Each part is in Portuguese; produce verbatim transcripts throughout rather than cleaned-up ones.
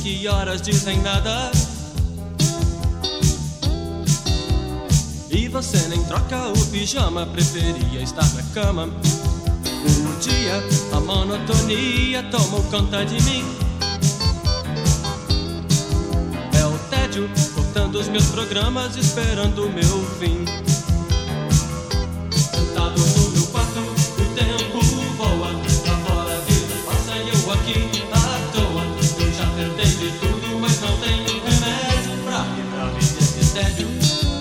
que horas dizem nada. E você nem troca o pijama, preferia estar na cama. O dia, a monotonia tomou conta de mim. É o tédio, cortando os meus programas, esperando o meu fim. Sentado no meu quarto, o tempo voa. Lá fora a vida passa e eu aqui à toa. Eu já tentei de tudo, mas não tenho remédio pra livrar-me desse tédio.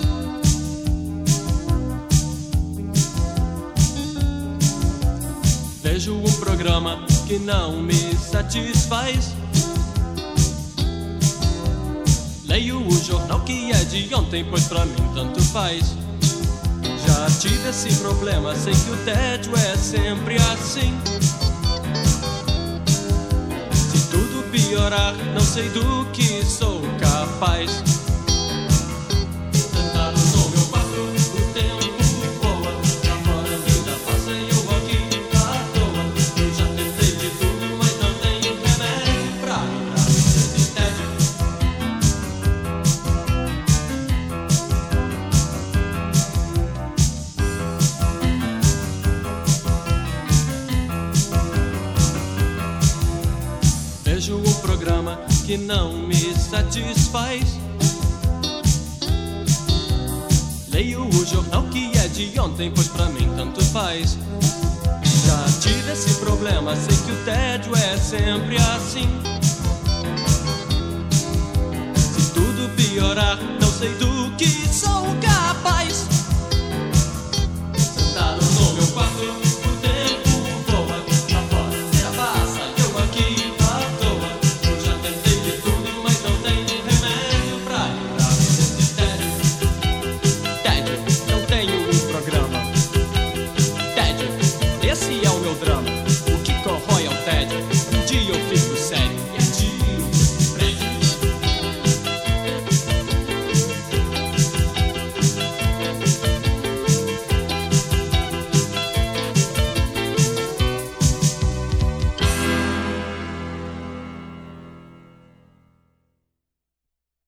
Vejo um programa que não me satisfaz. Leio o jornal que é de ontem, pois pra mim tanto faz. Já tive esse problema, sei que o tédio é sempre assim. Se tudo piorar, não sei do que sou capaz. Sentado no meu quarto, o tempo voa. Lá fora a vida passa e eu aqui à toa. Eu já tentei de tudo, mas não tenho remédio pra livrar-me desse tédio. Vejo um programa que não me satisfaz. Leio o jornal que é de ontem, pois pra mim tanto faz. Já tive esse problema, sei que o tédio é sempre assim. Se tudo piorar, não sei do que